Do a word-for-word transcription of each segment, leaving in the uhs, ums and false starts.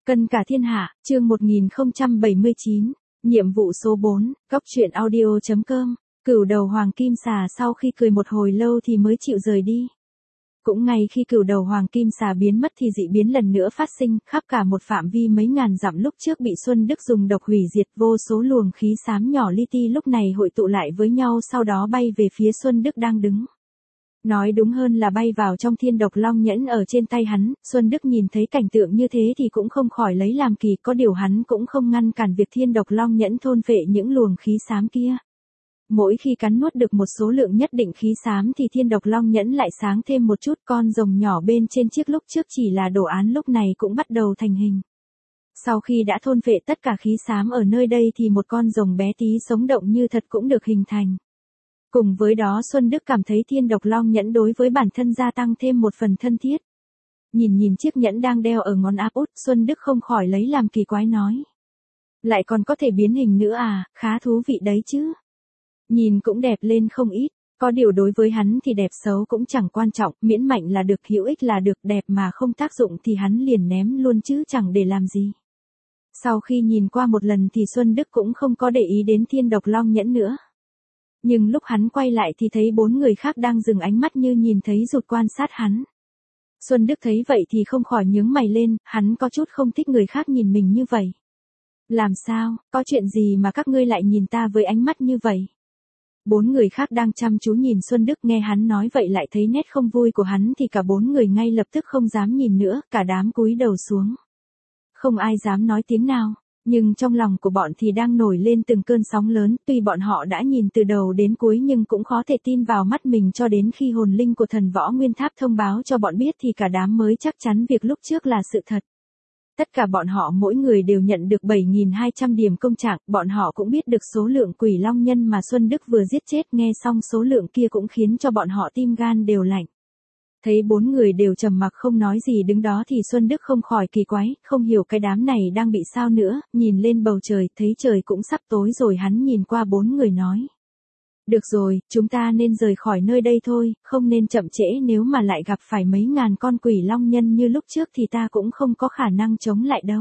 Cân cả thiên hạ, chương một nghìn không trăm bảy mươi chín, nhiệm vụ số bốn, góc truyện audio chấm com, cửu đầu hoàng kim xà sau khi cười một hồi lâu thì mới chịu rời đi. Cũng ngay khi cửu đầu hoàng kim xà biến mất thì dị biến lần nữa phát sinh, khắp cả một phạm vi mấy ngàn dặm lúc trước bị Xuân Đức dùng độc hủy diệt, vô số luồng khí xám nhỏ li ti lúc này hội tụ lại với nhau sau đó bay về phía Xuân Đức đang đứng. Nói đúng hơn là bay vào trong thiên độc long nhẫn ở trên tay hắn. Xuân Đức nhìn thấy cảnh tượng như thế thì cũng không khỏi lấy làm kỳ, có điều hắn cũng không ngăn cản việc thiên độc long nhẫn thôn phệ những luồng khí xám kia. Mỗi khi cắn nuốt được một số lượng nhất định khí xám thì thiên độc long nhẫn lại sáng thêm một chút, con rồng nhỏ bên trên chiếc lúc trước chỉ là đồ án lúc này cũng bắt đầu thành hình. Sau khi đã thôn phệ tất cả khí xám ở nơi đây thì một con rồng bé tí sống động như thật cũng được hình thành. Cùng với đó Xuân Đức cảm thấy thiên độc long nhẫn đối với bản thân gia tăng thêm một phần thân thiết. Nhìn nhìn chiếc nhẫn đang đeo ở ngón áp út, Xuân Đức không khỏi lấy làm kỳ quái nói. Lại còn có thể biến hình nữa à, khá thú vị đấy chứ. Nhìn cũng đẹp lên không ít, có điều đối với hắn thì đẹp xấu cũng chẳng quan trọng, miễn mạnh là được, hữu ích là được, đẹp mà không tác dụng thì hắn liền ném luôn chứ chẳng để làm gì. Sau khi nhìn qua một lần thì Xuân Đức cũng không có để ý đến thiên độc long nhẫn nữa. Nhưng lúc hắn quay lại thì thấy bốn người khác đang dừng ánh mắt như nhìn thấy rụt quan sát hắn. Xuân Đức thấy vậy thì không khỏi nhướng mày lên, hắn có chút không thích người khác nhìn mình như vậy. Làm sao, có chuyện gì mà các ngươi lại nhìn ta với ánh mắt như vậy? Bốn người khác đang chăm chú nhìn Xuân Đức, nghe hắn nói vậy lại thấy nét không vui của hắn thì cả bốn người ngay lập tức không dám nhìn nữa, cả đám cúi đầu xuống. Không ai dám nói tiếng nào. Nhưng trong lòng của bọn thì đang nổi lên từng cơn sóng lớn, tuy bọn họ đã nhìn từ đầu đến cuối nhưng cũng khó thể tin vào mắt mình cho đến khi hồn linh của thần võ nguyên tháp thông báo cho bọn biết thì cả đám mới chắc chắn việc lúc trước là sự thật. Tất cả bọn họ mỗi người đều nhận được bảy nghìn hai trăm điểm công trạng, bọn họ cũng biết được số lượng quỷ long nhân mà Xuân Đức vừa giết chết, nghe xong số lượng kia cũng khiến cho bọn họ tim gan đều lạnh. Thấy bốn người đều trầm mặc không nói gì đứng đó thì Xuân Đức không khỏi kỳ quái, không hiểu cái đám này đang bị sao nữa, nhìn lên bầu trời, thấy trời cũng sắp tối rồi hắn nhìn qua bốn người nói. Được rồi, chúng ta nên rời khỏi nơi đây thôi, không nên chậm trễ, nếu mà lại gặp phải mấy ngàn con quỷ long nhân như lúc trước thì ta cũng không có khả năng chống lại đâu.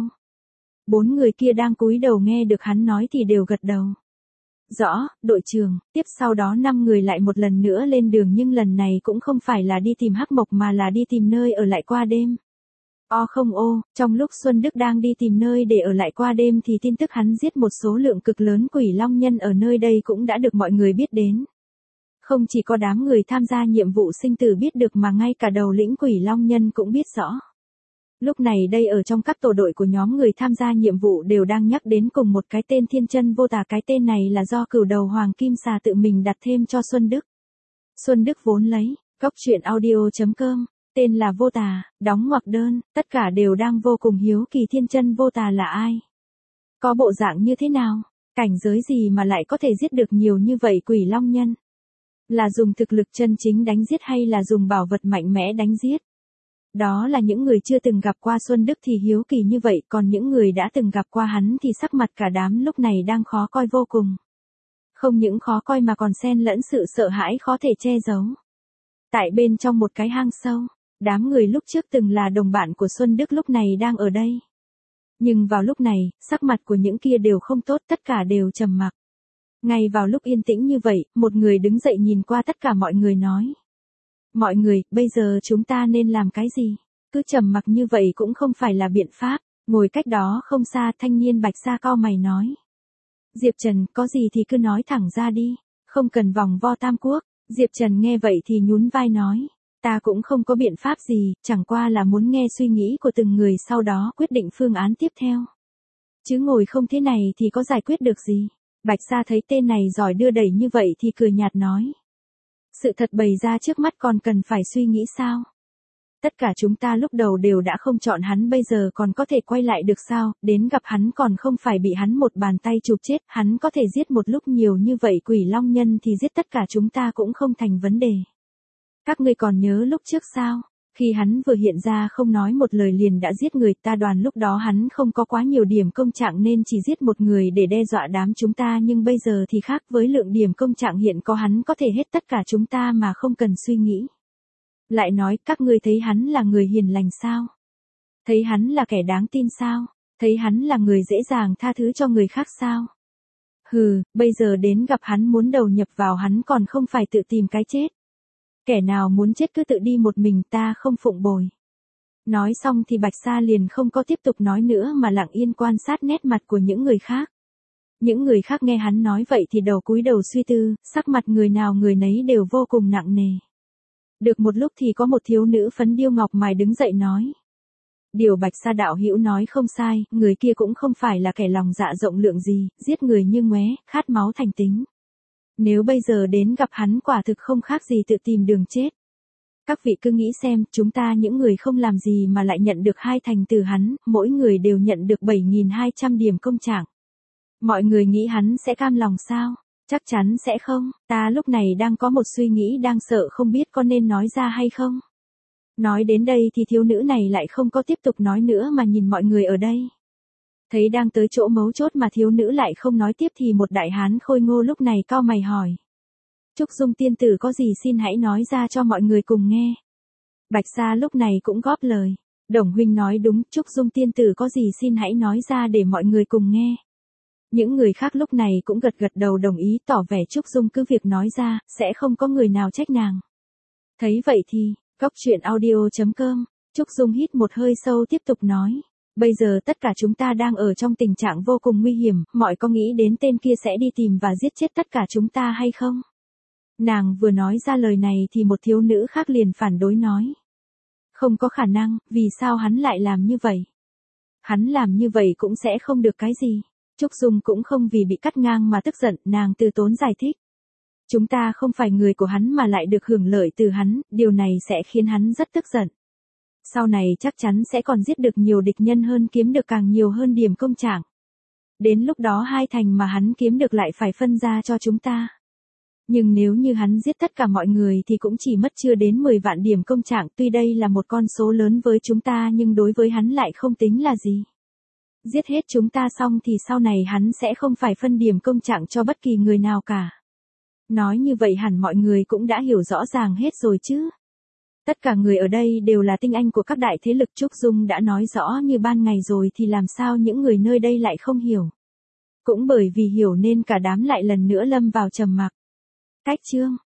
Bốn người kia đang cúi đầu nghe được hắn nói thì đều gật đầu. Rõ, đội trưởng. Tiếp sau đó năm người lại một lần nữa lên đường, nhưng lần này cũng không phải là đi tìm Hắc Mộc mà là đi tìm nơi ở lại qua đêm. O không ô, trong lúc Xuân Đức đang đi tìm nơi để ở lại qua đêm thì tin tức hắn giết một số lượng cực lớn quỷ long nhân ở nơi đây cũng đã được mọi người biết đến. Không chỉ có đám người tham gia nhiệm vụ sinh tử biết được mà ngay cả đầu lĩnh quỷ long nhân cũng biết rõ. Lúc này đây ở trong các tổ đội của nhóm người tham gia nhiệm vụ đều đang nhắc đến cùng một cái tên Thiên Chân Vô Tà, cái tên này là do cửu đầu hoàng kim xà tự mình đặt thêm cho Xuân Đức. Xuân Đức vốn lấy, góc truyện audio chấm com, tên là Vô Tà, đóng ngoặc đơn, tất cả đều đang vô cùng hiếu kỳ Thiên Chân Vô Tà là ai? Có bộ dạng như thế nào? Cảnh giới gì mà lại có thể giết được nhiều như vậy quỷ long nhân? Là dùng thực lực chân chính đánh giết hay là dùng bảo vật mạnh mẽ đánh giết? Đó là những người chưa từng gặp qua Xuân Đức thì hiếu kỳ như vậy, còn những người đã từng gặp qua hắn thì sắc mặt cả đám lúc này đang khó coi vô cùng. Không những khó coi mà còn xen lẫn sự sợ hãi khó thể che giấu. Tại bên trong một cái hang sâu, đám người lúc trước từng là đồng bạn của Xuân Đức lúc này đang ở đây. Nhưng vào lúc này, sắc mặt của những kia đều không tốt, tất cả đều trầm mặc. Ngay vào lúc yên tĩnh như vậy, một người đứng dậy nhìn qua tất cả mọi người nói. Mọi người, bây giờ chúng ta nên làm cái gì? Cứ trầm mặc như vậy cũng không phải là biện pháp. Ngồi cách đó không xa, thanh niên Bạch Sa cau mày nói. Diệp Trần, có gì thì cứ nói thẳng ra đi, không cần vòng vo tam quốc. Diệp Trần nghe vậy thì nhún vai nói. Ta cũng không có biện pháp gì, chẳng qua là muốn nghe suy nghĩ của từng người sau đó quyết định phương án tiếp theo. Chứ ngồi không thế này thì có giải quyết được gì? Bạch Sa thấy tên này giỏi đưa đẩy như vậy thì cười nhạt nói. Sự thật bày ra trước mắt còn cần phải suy nghĩ sao? Tất cả chúng ta lúc đầu đều đã không chọn hắn, bây giờ còn có thể quay lại được sao? Đến gặp hắn còn không phải bị hắn một bàn tay chụp chết, hắn có thể giết một lúc nhiều như vậy quỷ long nhân thì giết tất cả chúng ta cũng không thành vấn đề. Các ngươi còn nhớ lúc trước sao? Khi hắn vừa hiện ra không nói một lời liền đã giết người, ta đoán lúc đó hắn không có quá nhiều điểm công trạng nên chỉ giết một người để đe dọa đám chúng ta, nhưng bây giờ thì khác, với lượng điểm công trạng hiện có hắn có thể hết tất cả chúng ta mà không cần suy nghĩ. Lại nói, các ngươi thấy hắn là người hiền lành sao? Thấy hắn là kẻ đáng tin sao? Thấy hắn là người dễ dàng tha thứ cho người khác sao? Hừ, bây giờ đến gặp hắn muốn đầu nhập vào hắn còn không phải tự tìm cái chết. Kẻ nào muốn chết cứ tự đi một mình, ta không phụng bồi. Nói xong thì Bạch Sa liền không có tiếp tục nói nữa mà lặng yên quan sát nét mặt của những người khác. Những người khác nghe hắn nói vậy thì đầu cúi đầu suy tư, sắc mặt người nào người nấy đều vô cùng nặng nề. Được một lúc thì có một thiếu nữ phấn điêu ngọc mài đứng dậy nói. Điều Bạch Sa đạo hữu nói không sai, người kia cũng không phải là kẻ lòng dạ rộng lượng gì, giết người như ngoé, khát máu thành tính. Nếu bây giờ đến gặp hắn quả thực không khác gì tự tìm đường chết. Các vị cứ nghĩ xem, chúng ta những người không làm gì mà lại nhận được hai thành từ hắn, mỗi người đều nhận được bảy nghìn hai trăm điểm công trạng. Mọi người nghĩ hắn sẽ cam lòng sao? Chắc chắn sẽ không, ta lúc này đang có một suy nghĩ đang sợ không biết có nên nói ra hay không. Nói đến đây thì thiếu nữ này lại không có tiếp tục nói nữa mà nhìn mọi người ở đây. Thấy đang tới chỗ mấu chốt mà thiếu nữ lại không nói tiếp thì một đại hán khôi ngô lúc này cau mày hỏi. Trúc Dung tiên tử có gì xin hãy nói ra cho mọi người cùng nghe. Bạch Sa lúc này cũng góp lời. Đồng huynh nói đúng, Trúc Dung tiên tử có gì xin hãy nói ra để mọi người cùng nghe. Những người khác lúc này cũng gật gật đầu đồng ý tỏ vẻ Trúc Dung cứ việc nói ra, sẽ không có người nào trách nàng. Thấy vậy thì, góc truyện audio chấm com, Trúc Dung hít một hơi sâu tiếp tục nói. Bây giờ tất cả chúng ta đang ở trong tình trạng vô cùng nguy hiểm, mọi có nghĩ đến tên kia sẽ đi tìm và giết chết tất cả chúng ta hay không? Nàng vừa nói ra lời này thì một thiếu nữ khác liền phản đối nói. Không có khả năng, vì sao hắn lại làm như vậy? Hắn làm như vậy cũng sẽ không được cái gì. Trúc Dung cũng không vì bị cắt ngang mà tức giận, nàng từ tốn giải thích. Chúng ta không phải người của hắn mà lại được hưởng lợi từ hắn, điều này sẽ khiến hắn rất tức giận. Sau này chắc chắn sẽ còn giết được nhiều địch nhân hơn, kiếm được càng nhiều hơn điểm công trạng. Đến lúc đó hai thành mà hắn kiếm được lại phải phân ra cho chúng ta. Nhưng nếu như hắn giết tất cả mọi người thì cũng chỉ mất chưa đến mười vạn điểm công trạng, tuy đây là một con số lớn với chúng ta nhưng đối với hắn lại không tính là gì. Giết hết chúng ta xong thì sau này hắn sẽ không phải phân điểm công trạng cho bất kỳ người nào cả. Nói như vậy hẳn mọi người cũng đã hiểu rõ ràng hết rồi chứ. Tất cả người ở đây đều là tinh anh của các đại thế lực, Trúc Dung đã nói rõ như ban ngày rồi thì làm sao những người nơi đây lại không hiểu. Cũng bởi vì hiểu nên cả đám lại lần nữa lâm vào trầm mặc. Cách chương